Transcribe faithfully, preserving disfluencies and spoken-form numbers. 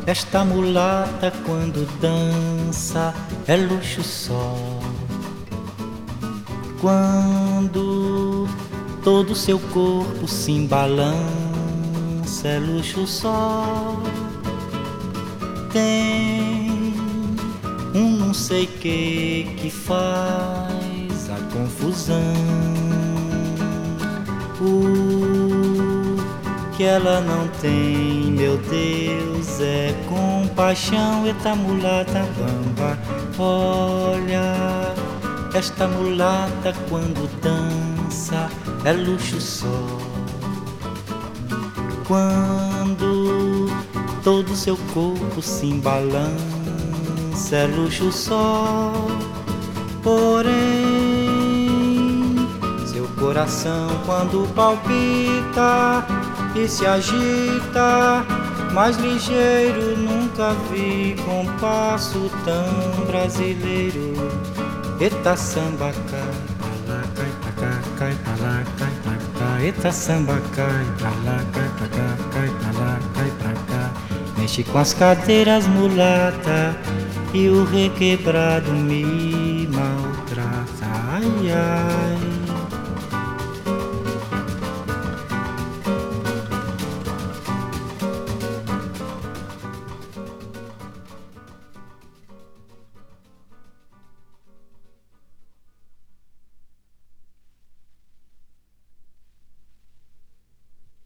Esta mulata quando dança é luxo só. Quando todo seu corpo se embalança é luxo só. Tem um não sei que que faz a confusão. O que ela não tem, meu Deus, é compaixão. Eita mulata bamba, olha, esta mulata quando dança é luxo só. Quando todo seu corpo se embalança é luxo só. Porém, seu coração quando palpita e se agita, mais ligeiro nunca vi compasso tão brasileiro. Eita samba cai pra lá, cai pra cá, cai pra lá, cai pra cá. Eita samba cai pra lá, cai pra cá, cai pra lá, cai pra cá. Mexe com as cadeiras mulata e o requebrado me maltrata. Ai ai.